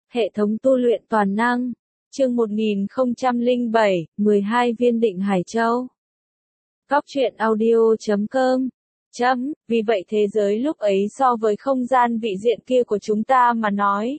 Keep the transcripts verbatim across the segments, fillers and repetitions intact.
Hệ thống tu luyện toàn năng. Chương một nghìn không trăm lẻ bảy, mười hai viên định Hải Châu. Góc truyện audio chấm com. Chấm, vì vậy thế giới lúc ấy so với không gian vị diện kia của chúng ta mà nói.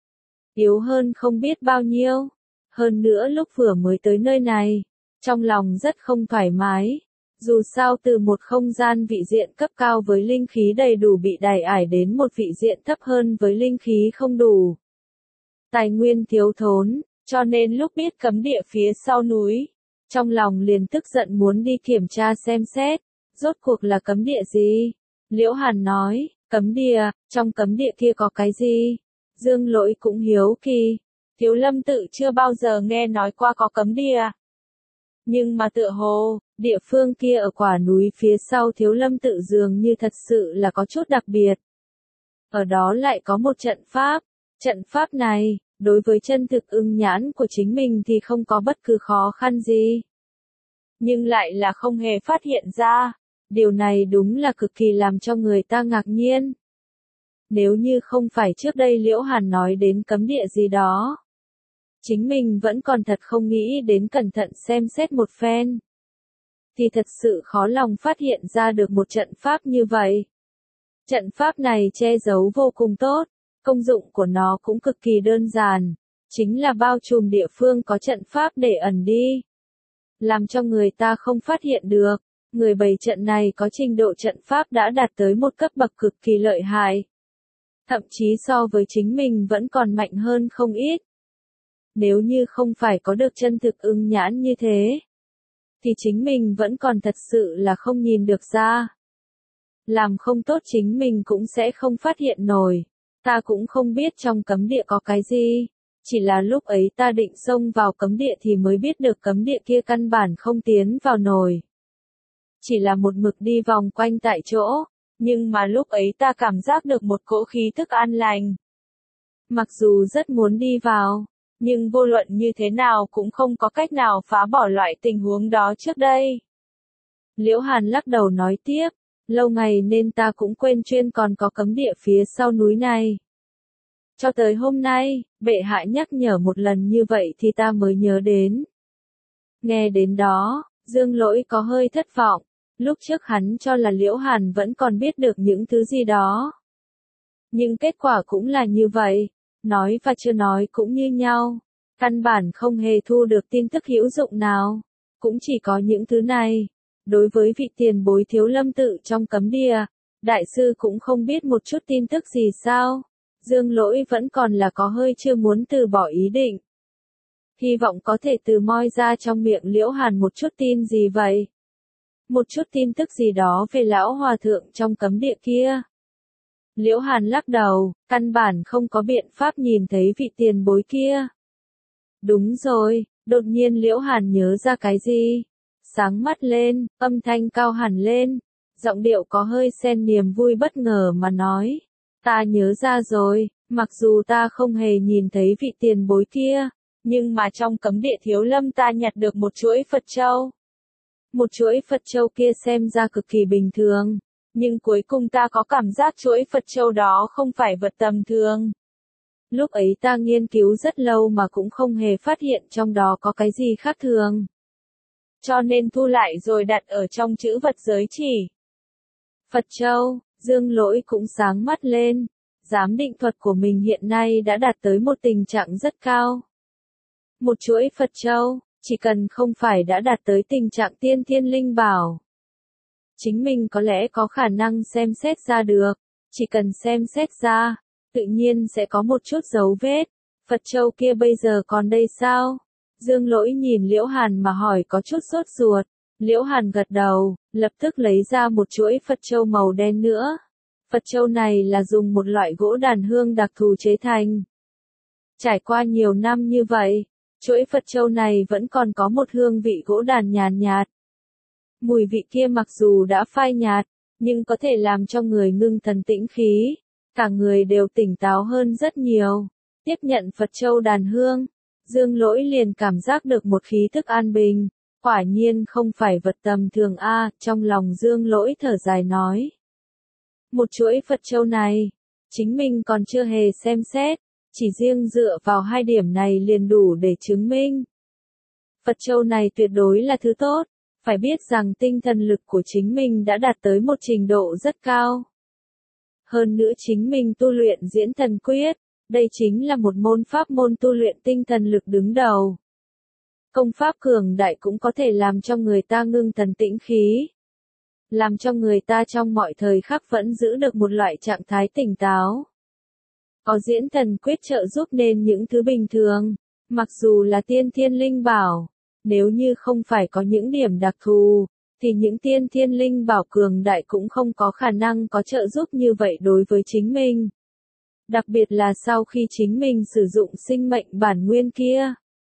Yếu hơn không biết bao nhiêu. Hơn nữa lúc vừa mới tới nơi này, trong lòng rất không thoải mái. Dù sao từ một không gian vị diện cấp cao với linh khí đầy đủ bị đày ải đến một vị diện thấp hơn với linh khí không đủ. Tài nguyên thiếu thốn, cho nên lúc biết cấm địa phía sau núi, trong lòng liền tức giận muốn đi kiểm tra xem xét, rốt cuộc là cấm địa gì? Liễu Hàn nói, cấm địa, trong cấm địa kia có cái gì? Dương Lỗi cũng hiếu kỳ, Thiếu Lâm tự chưa bao giờ nghe nói qua có cấm địa. Nhưng mà tựa hồ, địa phương kia ở quả núi phía sau Thiếu Lâm tự dường như thật sự là có chút đặc biệt. Ở đó lại có một trận pháp, trận pháp này, đối với chân thực ưng nhãn của chính mình thì không có bất cứ khó khăn gì. Nhưng lại là không hề phát hiện ra, điều này đúng là cực kỳ làm cho người ta ngạc nhiên. Nếu như không phải trước đây Liễu Hàn nói đến cấm địa gì đó, chính mình vẫn còn thật không nghĩ đến cẩn thận xem xét một phen. Thì thật sự khó lòng phát hiện ra được một trận pháp như vậy. Trận pháp này che giấu vô cùng tốt, công dụng của nó cũng cực kỳ đơn giản, chính là bao trùm địa phương có trận pháp để ẩn đi. Làm cho người ta không phát hiện được, người bày trận này có trình độ trận pháp đã đạt tới một cấp bậc cực kỳ lợi hại. Thậm chí so với chính mình vẫn còn mạnh hơn không ít. Nếu như không phải có được chân thực ưng nhãn như thế, thì chính mình vẫn còn thật sự là không nhìn được ra. Làm không tốt chính mình cũng sẽ không phát hiện nổi. Ta cũng không biết trong cấm địa có cái gì. Chỉ là lúc ấy ta định xông vào cấm địa thì mới biết được cấm địa kia căn bản không tiến vào nổi. Chỉ là một mực đi vòng quanh tại chỗ. Nhưng mà lúc ấy ta cảm giác được một cỗ khí thức an lành. Mặc dù rất muốn đi vào, nhưng vô luận như thế nào cũng không có cách nào phá bỏ loại tình huống đó trước đây. Liễu Hàn lắc đầu nói tiếp, lâu ngày nên ta cũng quên chuyên còn có cấm địa phía sau núi này. Cho tới hôm nay, bệ hạ nhắc nhở một lần như vậy thì ta mới nhớ đến. Nghe đến đó, Dương Lỗi có hơi thất vọng, lúc trước hắn cho là Liễu Hàn vẫn còn biết được những thứ gì đó. Nhưng kết quả cũng là như vậy, nói và chưa nói cũng như nhau, căn bản không hề thu được tin tức hữu dụng nào, cũng chỉ có những thứ này. Đối với vị tiền bối Thiếu Lâm tự trong cấm địa, đại sư cũng không biết một chút tin tức gì sao? Dương Lỗi vẫn còn là có hơi chưa muốn từ bỏ ý định. Hy vọng có thể từ moi ra trong miệng Liễu Hàn một chút tin gì vậy? Một chút tin tức gì đó về lão hòa thượng trong cấm địa kia. Liễu Hàn lắc đầu, căn bản không có biện pháp nhìn thấy vị tiền bối kia. Đúng rồi, đột nhiên Liễu Hàn nhớ ra cái gì? Sáng mắt lên, âm thanh cao hẳn lên, giọng điệu có hơi xen niềm vui bất ngờ mà nói. Ta nhớ ra rồi, mặc dù ta không hề nhìn thấy vị tiền bối kia, nhưng mà trong cấm địa Thiếu Lâm ta nhặt được một chuỗi Phật Châu. Một chuỗi Phật Châu kia xem ra cực kỳ bình thường, nhưng cuối cùng ta có cảm giác chuỗi Phật Châu đó không phải vật tầm thường. Lúc ấy ta nghiên cứu rất lâu mà cũng không hề phát hiện trong đó có cái gì khác thường. Cho nên thu lại rồi đặt ở trong chữ vật giới chỉ. Phật Châu, Dương Lỗi cũng sáng mắt lên, giám định thuật của mình hiện nay đã đạt tới một tình trạng rất cao. Một chuỗi Phật Châu, chỉ cần không phải đã đạt tới tình trạng tiên thiên linh bảo. Chính mình có lẽ có khả năng xem xét ra được, chỉ cần xem xét ra, tự nhiên sẽ có một chút dấu vết. Phật Châu kia bây giờ còn đây sao? Dương Lỗi nhìn Liễu Hàn mà hỏi có chút sốt ruột. Liễu Hàn gật đầu, lập tức lấy ra một chuỗi Phật Châu màu đen nữa. Phật Châu này là dùng một loại gỗ đàn hương đặc thù chế thành. Trải qua nhiều năm như vậy, chuỗi Phật Châu này vẫn còn có một hương vị gỗ đàn nhàn nhạt. Mùi vị kia mặc dù đã phai nhạt, nhưng có thể làm cho người ngưng thần tĩnh khí, cả người đều tỉnh táo hơn rất nhiều. Tiếp nhận Phật Châu đàn hương, Dương Lỗi liền cảm giác được một khí thức an bình, quả nhiên không phải vật tầm thường a, trong lòng Dương Lỗi thở dài nói. Một chuỗi Phật Châu này, chính mình còn chưa hề xem xét, Chỉ riêng dựa vào hai điểm này liền đủ để chứng minh. Phật châu này tuyệt đối là thứ tốt, phải biết rằng tinh thần lực của chính mình đã đạt tới một trình độ rất cao. Hơn nữa chính mình tu luyện diễn thần quyết, đây chính là một môn pháp môn tu luyện tinh thần lực đứng đầu. Công pháp cường đại cũng có thể làm cho người ta ngưng thần tĩnh khí. Làm cho người ta trong mọi thời khắc vẫn giữ được một loại trạng thái tỉnh táo. Có diễn thần quyết trợ giúp nên những thứ bình thường, mặc dù là tiên thiên linh bảo, nếu như không phải có những điểm đặc thù, thì những tiên thiên linh bảo cường đại cũng không có khả năng có trợ giúp như vậy đối với chính mình. Đặc biệt là sau khi chính mình sử dụng sinh mệnh bản nguyên kia.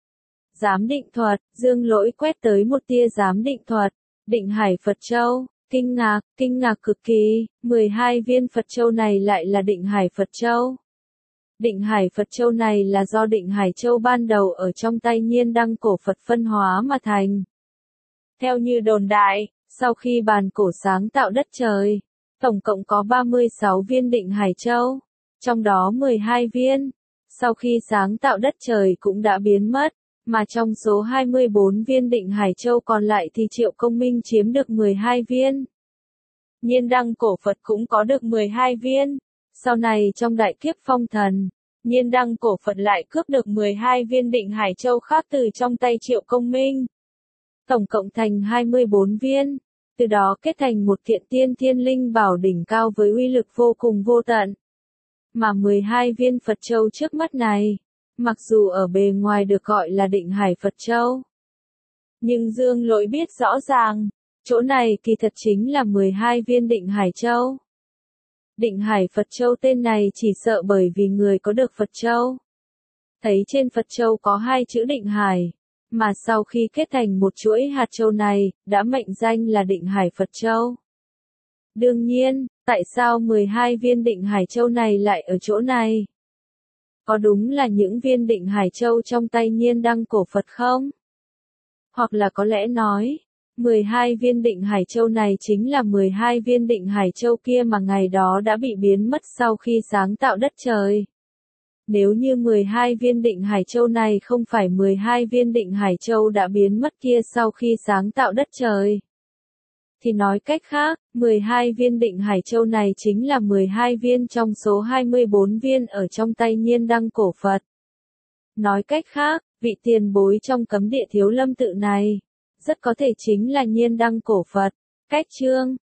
Giám định thuật, Dương Lỗi quét tới một tia giám định thuật, Định Hải Phật Châu, kinh ngạc, kinh ngạc cực kỳ, mười hai viên Phật Châu này lại là Định Hải Phật Châu. Định Hải Phật Châu này là do Định Hải Châu ban đầu ở trong tay Nhiên Đăng cổ Phật phân hóa mà thành. Theo như đồn đại, sau khi bàn cổ sáng tạo đất trời, tổng cộng có ba mươi sáu viên Định Hải Châu, trong đó mười hai viên, sau khi sáng tạo đất trời cũng đã biến mất, mà trong số hai mươi bốn viên Định Hải Châu còn lại thì Triệu Công Minh chiếm được mười hai viên. Nhiên Đăng cổ Phật cũng có được mười hai viên. Sau này trong đại kiếp phong thần, Nhiên Đăng cổ Phật lại cướp được mười hai viên Định Hải Châu khác từ trong tay Triệu Công Minh. Tổng cộng thành hai mươi bốn viên, từ đó kết thành một kiện tiên thiên linh bảo đỉnh cao với uy lực vô cùng vô tận. Mà mười hai viên Phật Châu trước mắt này, mặc dù ở bề ngoài được gọi là Định Hải Phật Châu, nhưng Dương Lỗi biết rõ ràng, chỗ này kỳ thật chính là mười hai viên Định Hải Châu. Định Hải Phật Châu tên này chỉ sợ bởi vì người có được Phật Châu. Thấy trên Phật Châu có hai chữ Định Hải, mà sau khi kết thành một chuỗi hạt châu này, đã mệnh danh là Định Hải Phật Châu. Đương nhiên, tại sao mười hai viên Định Hải Châu này lại ở chỗ này? Có đúng là những viên Định Hải Châu trong tay Nhiên Đăng cổ Phật không? Hoặc là có lẽ nói, mười hai viên Định Hải Châu này chính là mười hai viên Định Hải Châu kia mà ngày đó đã bị biến mất sau khi sáng tạo đất trời. Nếu như mười hai viên Định Hải Châu này không phải mười hai viên Định Hải Châu đã biến mất kia sau khi sáng tạo đất trời, thì nói cách khác, mười hai viên Định Hải Châu này chính là mười hai viên trong số hai mươi bốn viên ở trong tay Nhiên Đăng cổ Phật. Nói cách khác, vị tiền bối trong cấm địa Thiếu Lâm tự này, rất có thể chính là Nhiên Đăng cổ Phật. Cách chương